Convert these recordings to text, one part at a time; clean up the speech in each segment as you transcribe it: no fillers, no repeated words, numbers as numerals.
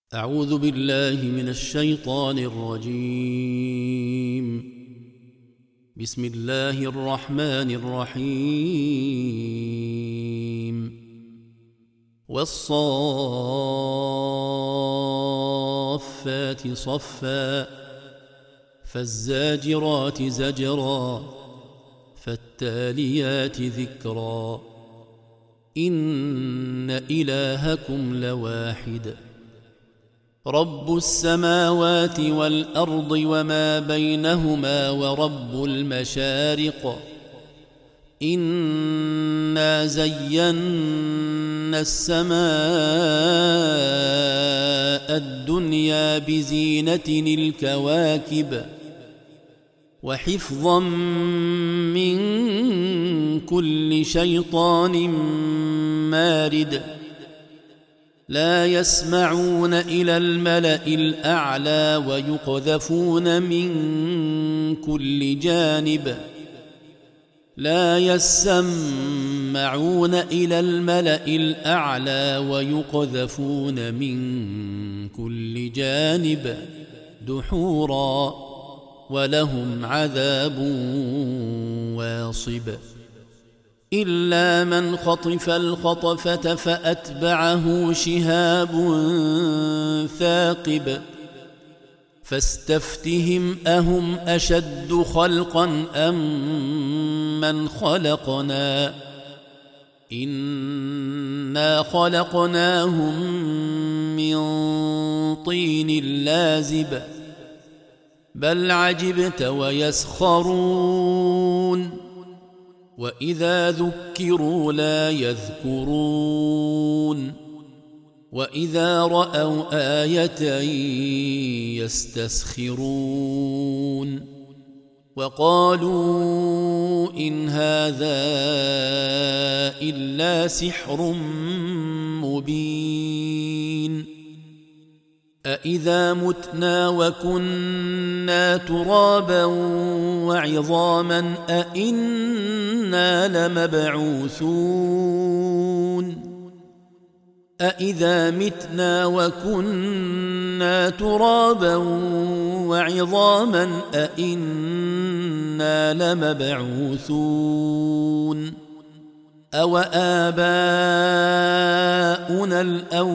أعوذ بالله من الشيطان الرجيم. بسم الله الرحمن الرحيم. والصافات صفا فالزاجرات زجرا فالتاليات ذكرا إن إلهكم لواحد رب السماوات والأرض وما بينهما ورب المشارق إنا زينا السماء الدنيا بزينة الكواكب وحفظا من كل شيطان مارد لا يسمعون إلى الملأ الأعلى ويقذفون من كل جانب لا يسمعون إلى الملأ الأعلى ويقذفون من كل جانب دحورا ولهم عذاب واصب إلا من خطف الخطفة فأتبعه شهاب ثاقب فاستفتهم أهم أشد خلقا أم من خلقنا إنا خلقناهم من طين لازب بل عجبت ويسخرون وإذا ذكروا لا يذكرون وإذا رأوا آية يستسخرون وقالوا إن هذا إلا سحر مبين أإذا متنا وكنا ترابا وعظاما أإنا لمبعوثون أإذا متنا وكنا ترابا وعظاما أإنا لمبعوثون أوآباؤنا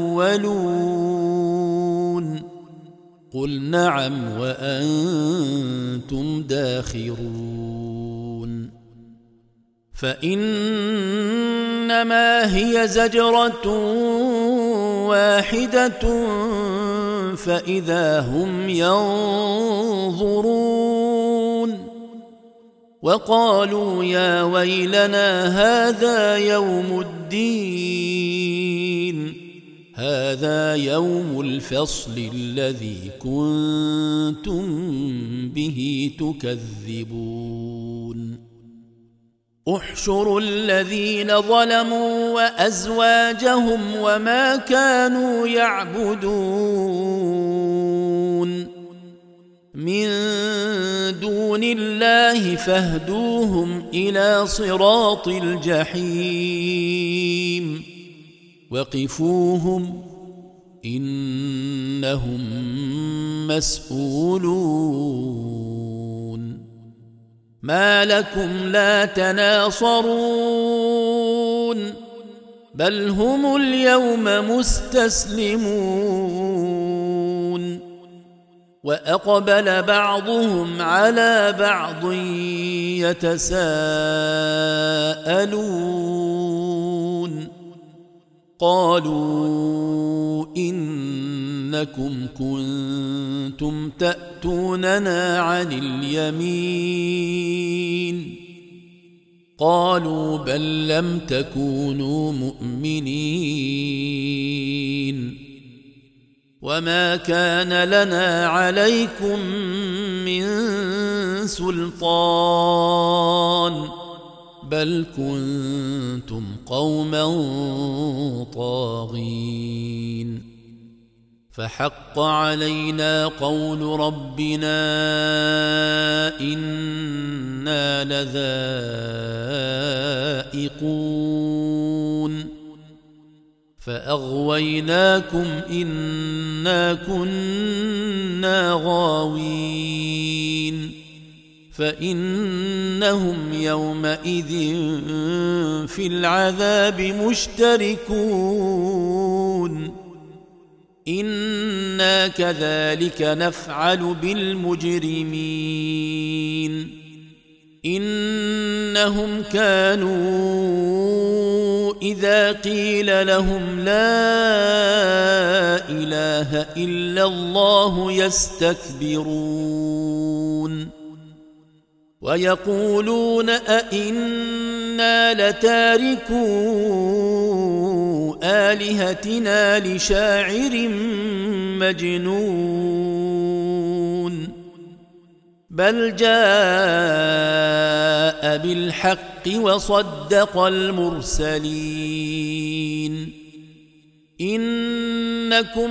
الأولون قل نعم وأنتم داخرون فإنما هي زجرة واحدة فإذا هم ينظرون وقالوا يا ويلنا هذا يوم الدين هذا يوم الفصل الذي كنتم به تكذبون احشروا الذين ظلموا وأزواجهم وما كانوا يعبدون من دون الله فاهدوهم إلى صراط الجحيم وقفوهم إنهم مسؤولون ما لكم لا تناصرون بل هم اليوم مستسلمون وأقبل بعضهم على بعض يتساءلون قالوا إنكم كنتم تأتوننا عن اليمين قالوا بل لم تكونوا مؤمنين وما كان لنا عليكم من سلطان بل كنتم قوما طاغين فحق علينا قول ربنا إنا لذائقون فأغويناكم إنا كنا غاوين فإنهم يومئذ في العذاب مشتركون إنا كذلك نفعل بالمجرمين إنهم كانوا إذا قيل لهم لا إله إلا الله يستكبرون ويقولون أئنا لتاركو آلهتنا لشاعر مجنون بل جاء بالحق وصدق المرسلين إنكم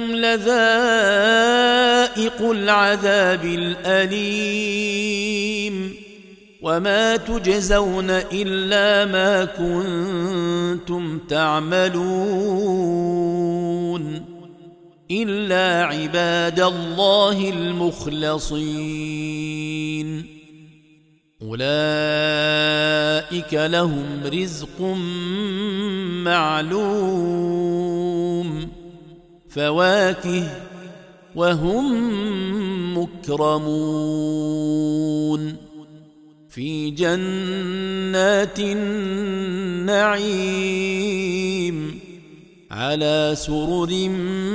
لذائق العذاب الأليم وما تجزون إلا ما كنتم تعملون إلا عباد الله المخلصين أولئك لهم رزق معلوم فواكه وهم مكرمون في جنات النعيم على سرر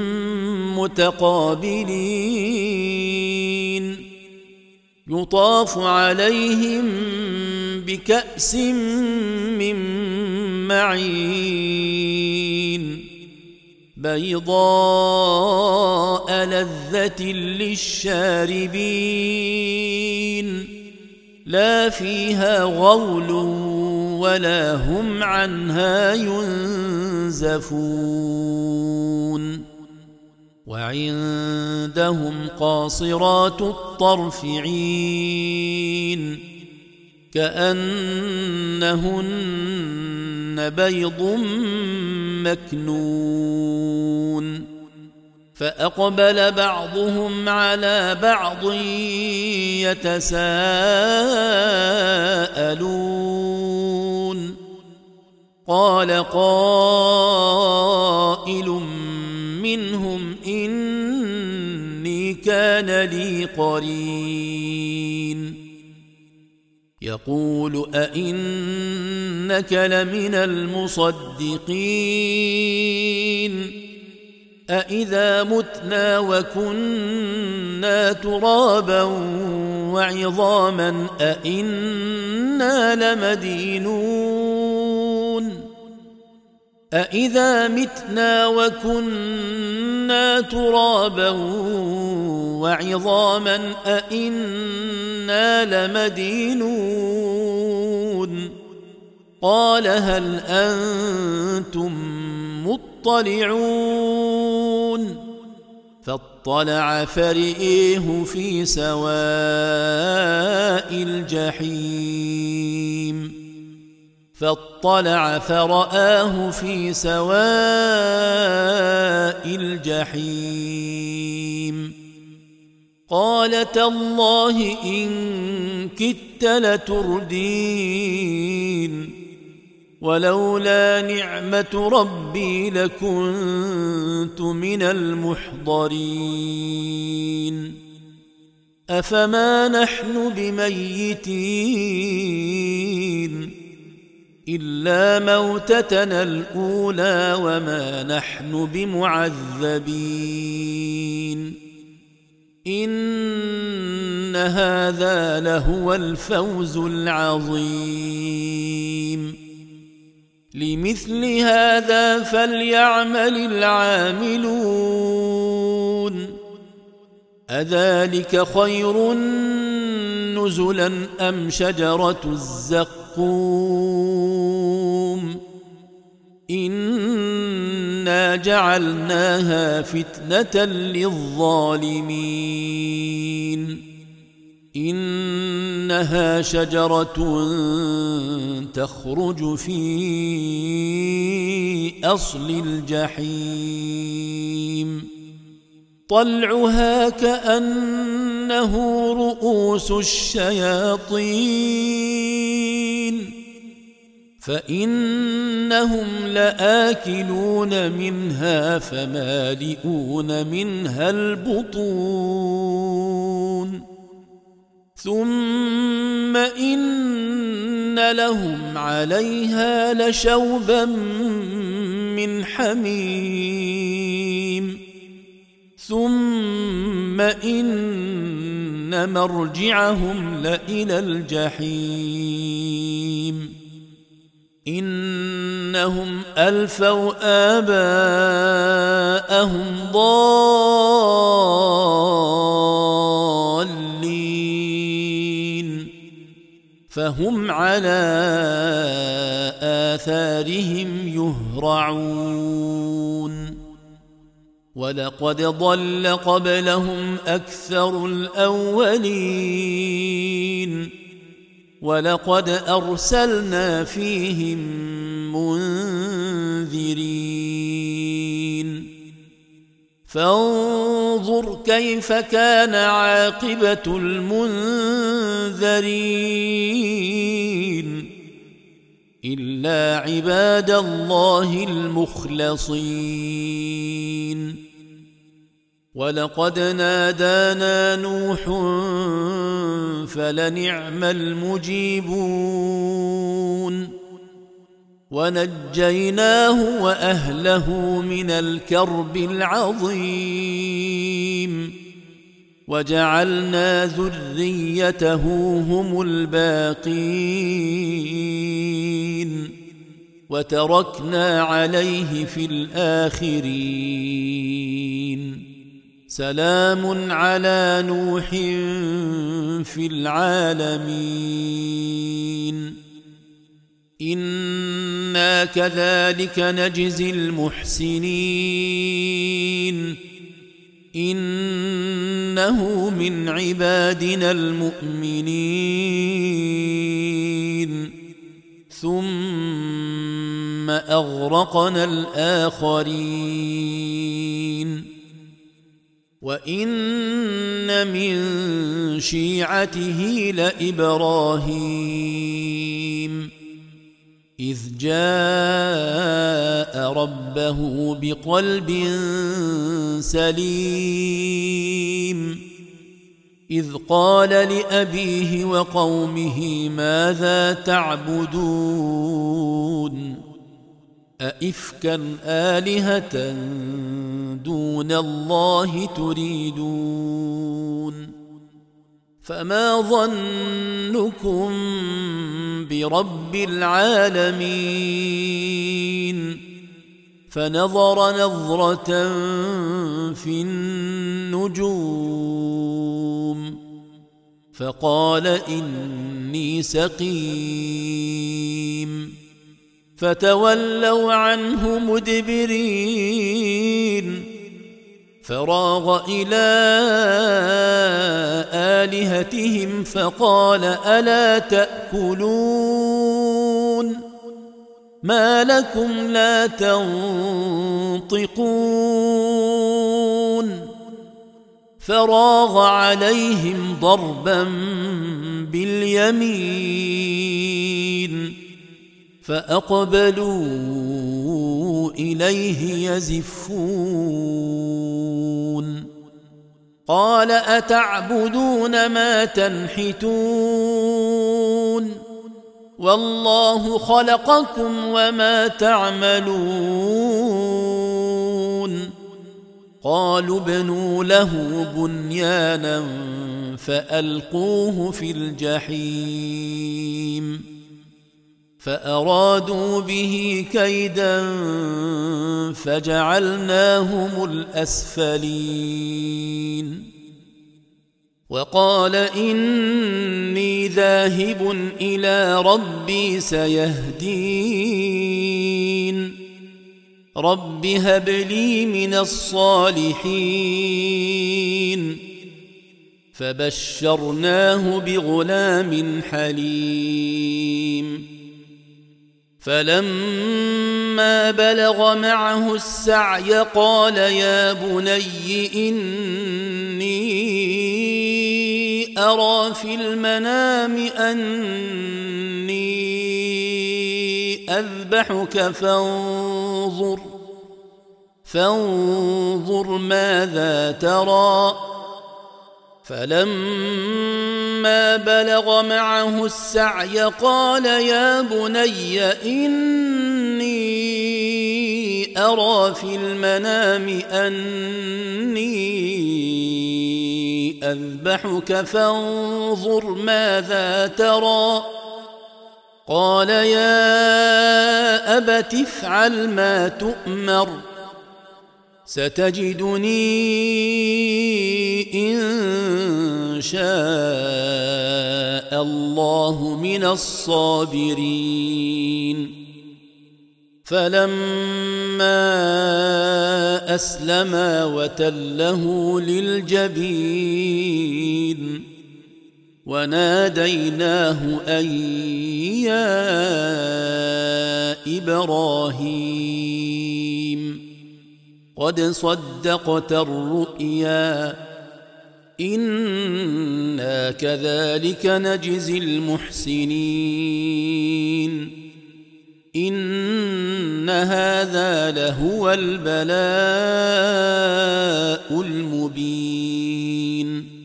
متقابلين يطاف عليهم بكأس من معين بيضاء لذة للشاربين لا فيها غول ولا هم عنها ينزفون وعندهم قاصرات الطرف عين كأنهن بيض مكنون فأقبل بعضهم على بعض يتساءلون قال قائل منهم إني كان لي قرين يقول أئنك لمن المصدقين أإذا متنا وكنا ترابا وعظاما أإنا لمدينون أإذا متنا وكنا ترابا وعظاما أإنا لمدينون قال هل أنتم مطلعون فاطلع فرئيه في سواء الجحيم فاطلع فرآه في سواء الجحيم قال تالله إن كدت لتردين ولولا نعمة ربي لكنت من المحضرين أفما نحن بميتين إلا موتتنا الأولى وما نحن بمعذبين إن هذا لهو الفوز العظيم لمثل هذا فليعمل العاملون أذلك خير نزلا أم شجرة الزقوم إنا جعلناها فتنة للظالمين إنها شجرة تخرج في أصل الجحيم طلعها كأنه رؤوس الشياطين فإنهم لآكلون منها فمالئون منها البطون ثم إن لهم عليها لشوبا من حميم ثم إن مرجعهم لإلى الجحيم إنهم ألفوا آباءهم ضالين فهم على آثارهم يهرعون ولقد ضل قبلهم أكثر الأولين ولقد أرسلنا فيهم منذرين فانظر كيف كان عاقبة المنذرين إلا عباد الله المخلصين ولقد نادانا نوح فلنعم المجيبون ونجيناه وأهله من الكرب العظيم وجعلنا ذريته هم الباقين وتركنا عليه في الآخرين سلام على نوح في العالمين إنا كذلك نجزي المحسنين إنه من عبادنا المؤمنين ثم أغرقنا الآخرين وإن من شيعته لإبراهيم إذ جاء ربه بقلب سليم إذ قال لأبيه وقومه ماذا تعبدون أئفكا آلهة دون الله تريدون فما ظنكم برب العالمين فنظر نظرة في النجوم فقال إني سقيم فتولوا عنه مدبرين فراغ إلى آلهتهم فقال ألا تأكلون ما لكم لا تنطقون فراغ عليهم ضربا باليمين فأقبلوا إليه يزفون قال أتعبدون ما تنحتون والله خلقكم وما تعملون قالوا ابنوا له بنيانا فألقوه في الجحيم فأرادوا به كيدا فجعلناهم الأسفلين وقال إني ذاهب إلى ربي سيهدين رب هب لي من الصالحين فبشرناه بغلام حليم فلما بلغ معه السعي قال يا بني إني أرى في المنام أني أذبحك فانظر ماذا ترى فلما بلغ معه السعي قال يا بني إني أرى في المنام أني أذبحك فانظر ماذا ترى قال يا أبت افعل ما تؤمر ستجدني إن شاء الله من الصابرين فلما أسلما وتله للجبين وناديناه أن يا إبراهيم قد صدقت الرؤيا إنا كذلك نجزي المحسنين إن هذا لهو البلاء المبين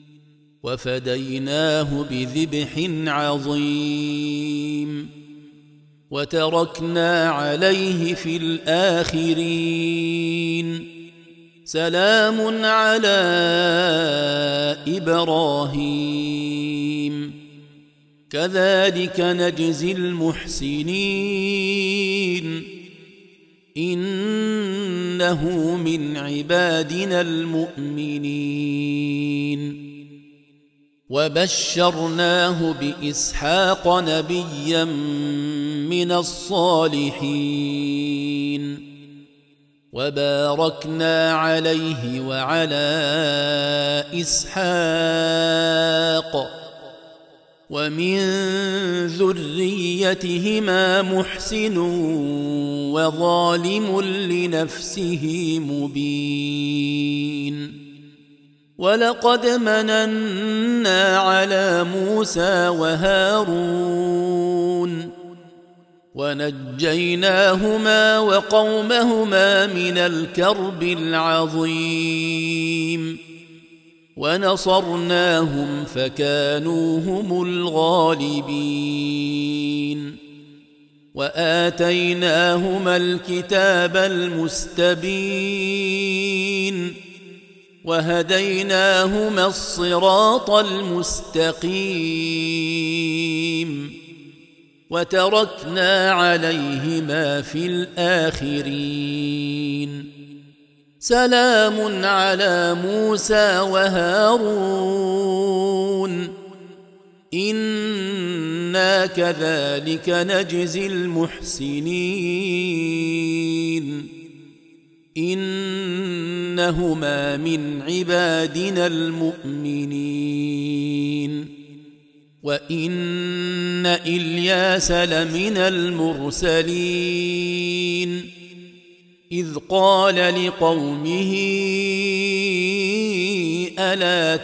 وفديناه بذبح عظيم وتركنا عليه في الآخرين سلام على إبراهيم كذلك نجزي المحسنين إنه من عبادنا المؤمنين وبشرناه بإسحاق نبيا من الصالحين وباركنا عليه وعلى إسحاق ومن ذريتهما محسن وظالم لنفسه مبين ولقد مننا على موسى وهارون ونجيناهما وقومهما من الكرب العظيم ونصرناهم فكانوا هم الغالبين وآتيناهما الكتاب المستبين وهديناهما الصراط المستقيم وتركنا عليهما في الآخرين سلام على موسى وهارون إنا كذلك نجزي المحسنين إنهما من عبادنا المؤمنين وإن إلياس لمن المرسلين إذ قال لقومه ألا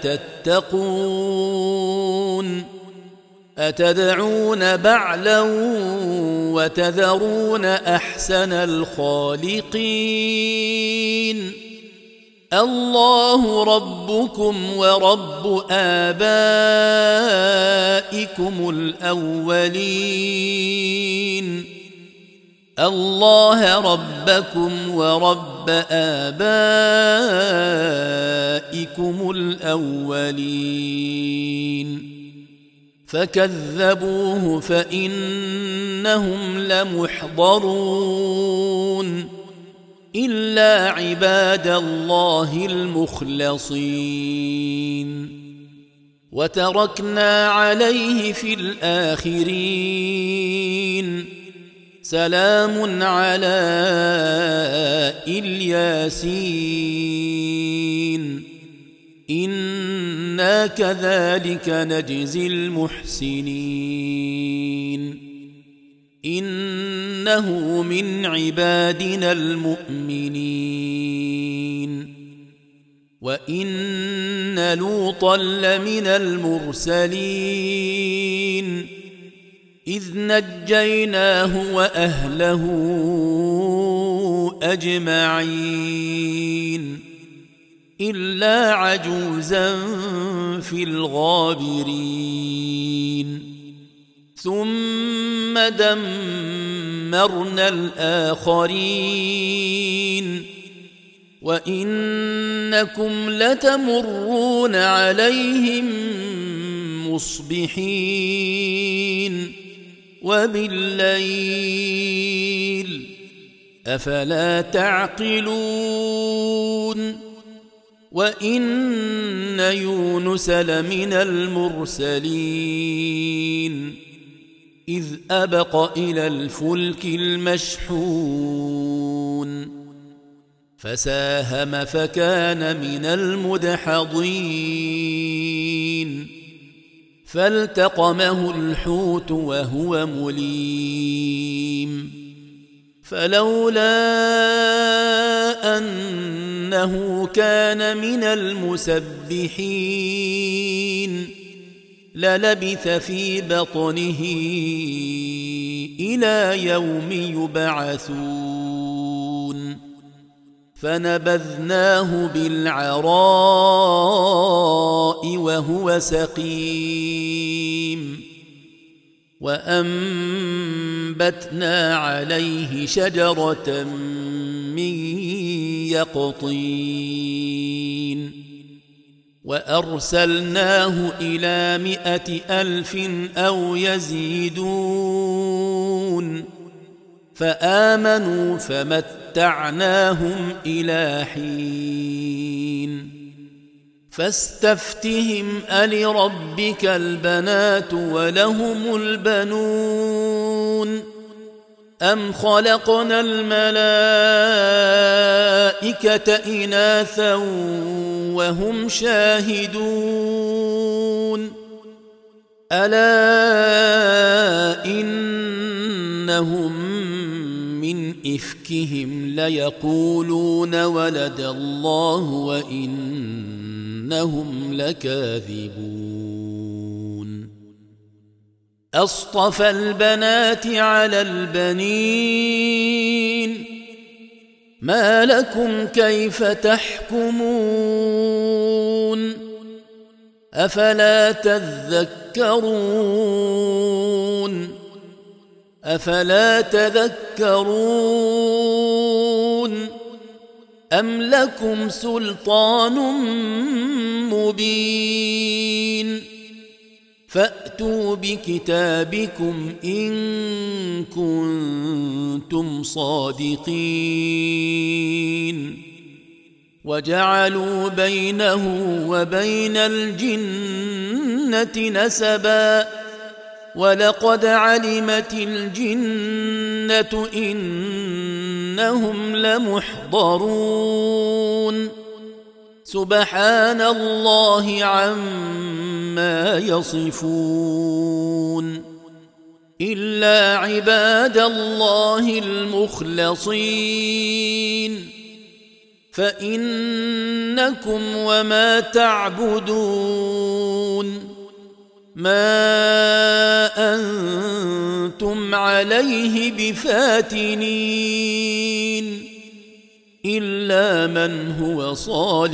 تتقون أتدعون بعلا وتذرون أحسن الخالقين الله ربكم ورب آبائكم الأولين الله ربكم ورب آبائكم الأولين فكذبوه فإنهم لمحضرون إلا عباد الله المخلصين وتركنا عليه في الآخرين سلام على الياسين إنا إنا كذلك نجزي المحسنين إنه من عبادنا المؤمنين وإن لوطا لمن المرسلين إذ نجيناه وأهله أجمعين إلا عجوزا في الغابرين ثم دمرنا الآخرين وإنكم لتمرون عليهم مصبحين وبالليل أفلا تعقلون وإن يونس لمن المرسلين إذ أبق إلى الفلك المشحون فساهم فكان من المدحضين فالتقمه الحوت وهو مليم فلولا أنه كان من المسبحين للبث في بطنه إلى يوم يبعثون فنبذناه بالعراء وهو سقيم وأنبتنا عليه شجرة من يقطين وأرسلناه إلى 100,000 أو يزيدون فآمنوا فمتعناهم إلى حين فاستفتهم ألربك البنات ولهم البنون أم خلقنا الملائكة إناثا وهم شاهدون ألا إنهم من إفكهم ليقولون ولد الله وإنهم لكاذبون أصطفى البنات على البنين ما لكم كيف تحكمون أفلا تذكرون أم لكم سلطان مبين فأتوا بكتابكم إن كنتم صادقين وجعلوا بينه وبين الجنة نسبا ولقد علمت الجنة إنهم لمحضرون سبحان الله عما يصفون إلا عباد الله المخلصين فإنكم وما تعبدون ما أنتم عليه بفاتنين إلا من هو صال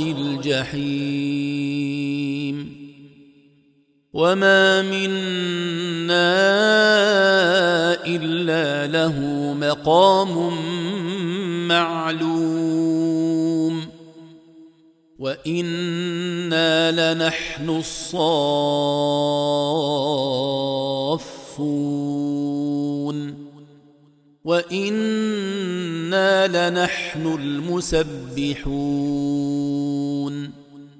الجحيم وما منا إلا له مقام معلوم وإنا لنحن الصافون وإنا لنحن المسبحون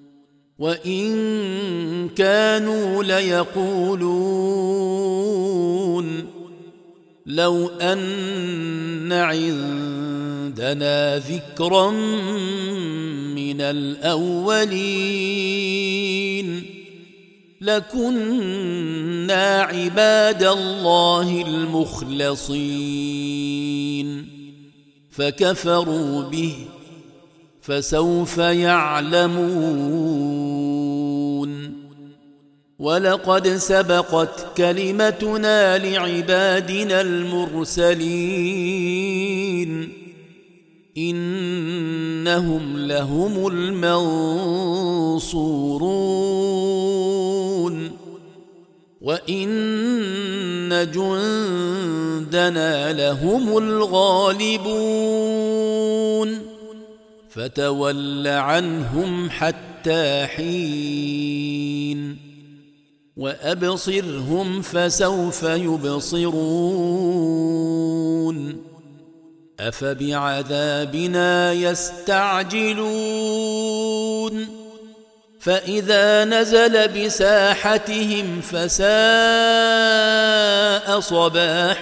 وإن كانوا ليقولون لو أن عندنا ذكرا من الأولين لكنا عباد الله المخلصين فكفروا به فسوف يعلمون ولقد سبقت كلمتنا لعبادنا المرسلين إنهم لهم المنصورون وإن جندنا لهم الغالبون فتول عنهم حتى حين وأبصرهم فسوف يبصرون أفبعذابنا يستعجلون فإذا نزل بساحتهم فساء صباح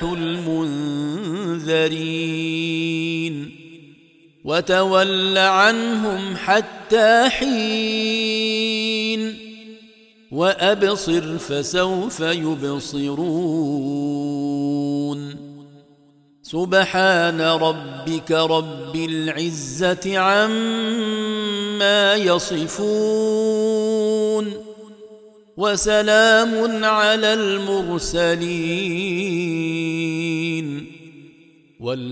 المنذرين وتول عنهم حتى حين وأبصر فسوف يبصرون سبحان ربك رب العزة عما يصفون وسلام على المرسلين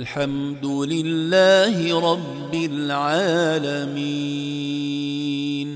والحمد لله رب العالمين.